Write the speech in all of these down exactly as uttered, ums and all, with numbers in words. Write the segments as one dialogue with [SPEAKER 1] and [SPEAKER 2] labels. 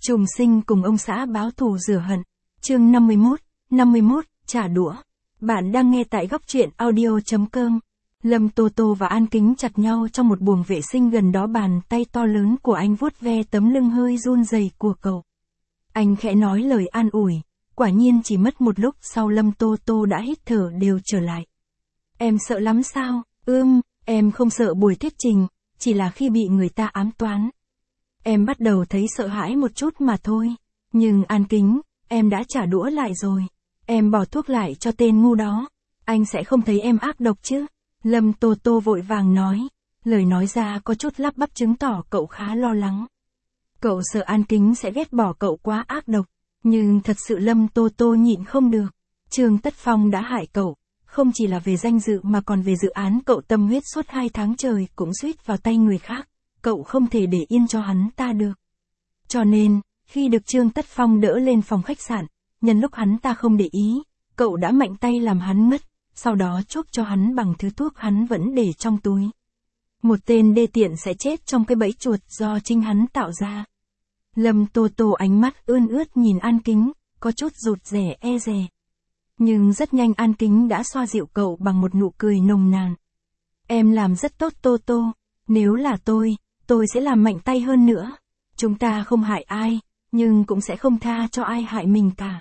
[SPEAKER 1] Trùng sinh cùng ông xã báo thù rửa hận. Chương năm mươi mốt, năm mươi mốt, trả đũa. Bạn đang nghe tại góc truyện audio chấm com. Lâm Tô Tô và An Kính chặt nhau trong một buồng vệ sinh gần đó, bàn tay to lớn của anh vuốt ve tấm lưng hơi run rẩy của cậu. Anh khẽ nói lời an ủi, quả nhiên chỉ mất một lúc sau Lâm Tô Tô đã hít thở đều trở lại. Em sợ lắm sao? Ưm, em không sợ buổi thuyết trình, chỉ là khi bị người ta ám toán. Em bắt đầu thấy sợ hãi một chút mà thôi. Nhưng An Kính, em đã trả đũa lại rồi. Em bỏ thuốc lại cho tên ngu đó. Anh sẽ không thấy em ác độc chứ? Lâm Tô Tô vội vàng nói. Lời nói ra có chút lắp bắp chứng tỏ cậu khá lo lắng. Cậu sợ An Kính sẽ ghét bỏ cậu quá ác độc. Nhưng thật sự Lâm Tô Tô nhịn không được. Trương Tất Phong đã hại cậu. Không chỉ là về danh dự mà còn về dự án cậu tâm huyết suốt hai tháng trời cũng suýt vào tay người khác. Cậu không thể để yên cho hắn ta được. Cho nên, khi được Trương Tất Phong đỡ lên phòng khách sạn, nhân lúc hắn ta không để ý, cậu đã mạnh tay làm hắn ngất, sau đó chuốc cho hắn bằng thứ thuốc hắn vẫn để trong túi. Một tên đê tiện sẽ chết trong cái bẫy chuột do chính hắn tạo ra. Lâm Tô Tô ánh mắt ươn ướt nhìn An Kính, có chút rụt rè e dè. Nhưng rất nhanh An Kính đã xoa dịu cậu bằng một nụ cười nồng nàn. Em làm rất tốt Tô Tô, nếu là tôi, tôi sẽ làm mạnh tay hơn nữa. Chúng ta không hại ai, nhưng cũng sẽ không tha cho ai hại mình cả.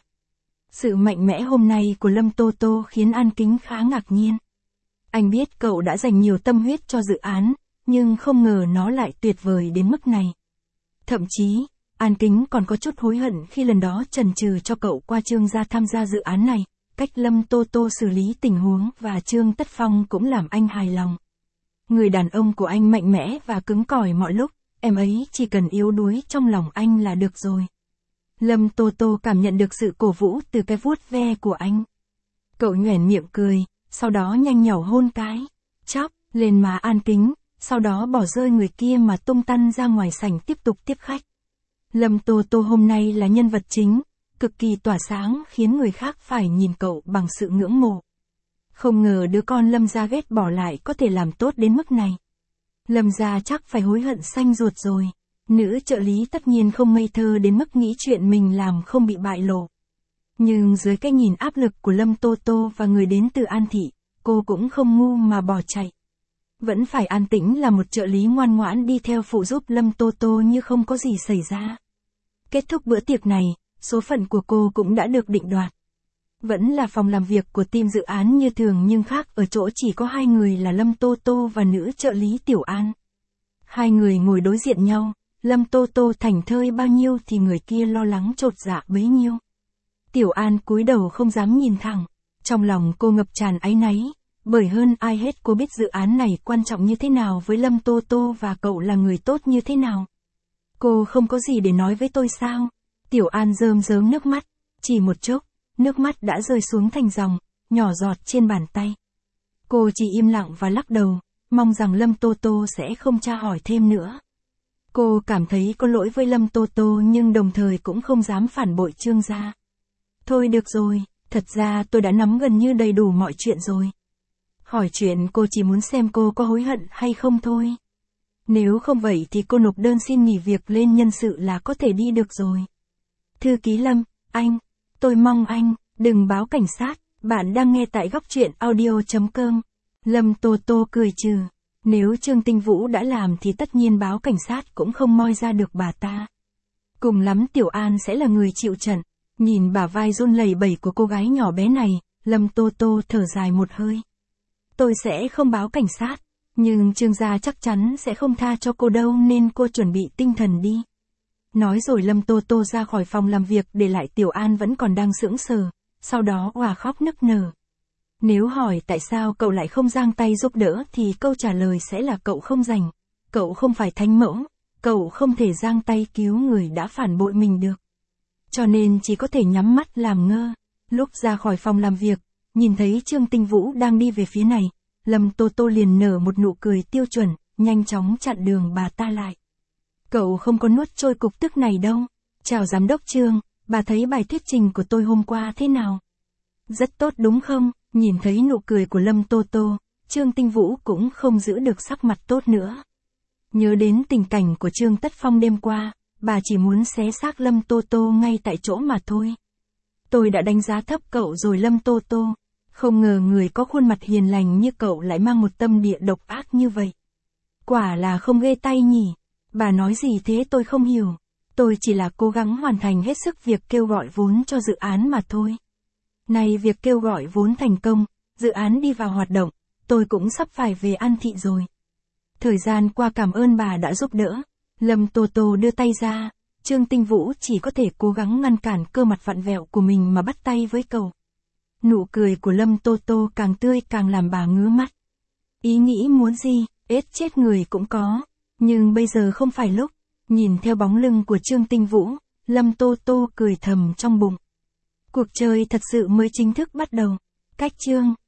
[SPEAKER 1] Sự mạnh mẽ hôm nay của Lâm Tô Tô khiến An Kính khá ngạc nhiên. Anh biết cậu đã dành nhiều tâm huyết cho dự án, nhưng không ngờ nó lại tuyệt vời đến mức này. Thậm chí, An Kính còn có chút hối hận khi lần đó chần chừ cho cậu qua Trương gia tham gia dự án này. Cách Lâm Tô Tô xử lý tình huống và Trương Tất Phong cũng làm anh hài lòng. Người đàn ông của anh mạnh mẽ và cứng cỏi mọi lúc, em ấy chỉ cần yếu đuối trong lòng anh là được rồi. Lâm Tô Tô cảm nhận được sự cổ vũ từ cái vuốt ve của anh. Cậu nhoẻn miệng cười, sau đó nhanh nhảu hôn cái, chóp, lên má An Kính, sau đó bỏ rơi người kia mà tung tăn ra ngoài sảnh tiếp tục tiếp khách. Lâm Tô Tô hôm nay là nhân vật chính, cực kỳ tỏa sáng khiến người khác phải nhìn cậu bằng sự ngưỡng mộ. Không ngờ đứa con Lâm gia ghét bỏ lại có thể làm tốt đến mức này. Lâm gia chắc phải hối hận xanh ruột rồi. Nữ trợ lý tất nhiên không ngây thơ đến mức nghĩ chuyện mình làm không bị bại lộ. Nhưng dưới cái nhìn áp lực của Lâm Tô Tô và người đến từ An Thị, cô cũng không ngu mà bỏ chạy. Vẫn phải an tĩnh là một trợ lý ngoan ngoãn đi theo phụ giúp Lâm Tô Tô như không có gì xảy ra. Kết thúc bữa tiệc này, số phận của cô cũng đã được định đoạt. Vẫn là phòng làm việc của team dự án như thường nhưng khác ở chỗ chỉ có hai người là Lâm Tô Tô và nữ trợ lý Tiểu An. Hai người ngồi đối diện nhau, Lâm Tô Tô thảnh thơi bao nhiêu thì người kia lo lắng chột dạ bấy nhiêu. Tiểu An cúi đầu không dám nhìn thẳng, trong lòng cô ngập tràn áy náy, bởi hơn ai hết cô biết dự án này quan trọng như thế nào với Lâm Tô Tô và cậu là người tốt như thế nào. Cô không có gì để nói với tôi sao? Tiểu An rơm rớm nước mắt, chỉ một chốc, nước mắt đã rơi xuống thành dòng, nhỏ giọt trên bàn tay. Cô chỉ im lặng và lắc đầu, mong rằng Lâm Tô Tô sẽ không tra hỏi thêm nữa. Cô cảm thấy có lỗi với Lâm Tô Tô nhưng đồng thời cũng không dám phản bội Trương gia. Thôi được rồi, thật ra tôi đã nắm gần như đầy đủ mọi chuyện rồi. Hỏi chuyện cô chỉ muốn xem cô có hối hận hay không thôi. Nếu không vậy thì cô nộp đơn xin nghỉ việc lên nhân sự là có thể đi được rồi. Thư ký Lâm, anh, tôi mong anh, đừng báo cảnh sát, bạn đang nghe tại góc truyện audio chấm com. Lâm Tô Tô cười trừ, nếu Trương Tinh Vũ đã làm thì tất nhiên báo cảnh sát cũng không moi ra được bà ta. Cùng lắm Tiểu An sẽ là người chịu trận. Nhìn bả vai run lẩy bẩy của cô gái nhỏ bé này, Lâm Tô Tô thở dài một hơi. Tôi sẽ không báo cảnh sát, nhưng Trương gia chắc chắn sẽ không tha cho cô đâu nên cô chuẩn bị tinh thần đi. Nói rồi Lâm Tô Tô ra khỏi phòng làm việc để lại Tiểu An vẫn còn đang sững sờ, sau đó òa khóc nức nở. Nếu hỏi tại sao cậu lại không giang tay giúp đỡ thì câu trả lời sẽ là cậu không rảnh, cậu không phải thánh mẫu, cậu không thể giang tay cứu người đã phản bội mình được. Cho nên chỉ có thể nhắm mắt làm ngơ. Lúc ra khỏi phòng làm việc, nhìn thấy Trương Tinh Vũ đang đi về phía này, Lâm Tô Tô liền nở một nụ cười tiêu chuẩn, nhanh chóng chặn đường bà ta lại. Cậu không có nuốt trôi cục tức này đâu. Chào giám đốc Trương, bà thấy bài thuyết trình của tôi hôm qua thế nào? Rất tốt đúng không? Nhìn thấy nụ cười của Lâm Tô Tô, Trương Tinh Vũ cũng không giữ được sắc mặt tốt nữa. Nhớ đến tình cảnh của Trương Tất Phong đêm qua, bà chỉ muốn xé xác Lâm Tô Tô ngay tại chỗ mà thôi. Tôi đã đánh giá thấp cậu rồi Lâm Tô Tô. Không ngờ người có khuôn mặt hiền lành như cậu lại mang một tâm địa độc ác như vậy. Quả là không ghê tay nhỉ. Bà nói gì thế tôi không hiểu. Tôi chỉ là cố gắng hoàn thành hết sức việc kêu gọi vốn cho dự án mà thôi. Này việc kêu gọi vốn thành công, dự án đi vào hoạt động, tôi cũng sắp phải về An Thị rồi. Thời gian qua cảm ơn bà đã giúp đỡ. Lâm Tô Tô đưa tay ra, Trương Tinh Vũ chỉ có thể cố gắng ngăn cản cơ mặt vặn vẹo của mình mà bắt tay với cậu. Nụ cười của Lâm Tô Tô càng tươi càng làm bà ngứa mắt. Ý nghĩ muốn gì, ết chết người cũng có, nhưng bây giờ không phải lúc. Nhìn theo bóng lưng của Trương Tinh Vũ, Lâm Tô Tô cười thầm trong bụng. Cuộc chơi thật sự mới chính thức bắt đầu. Cách chương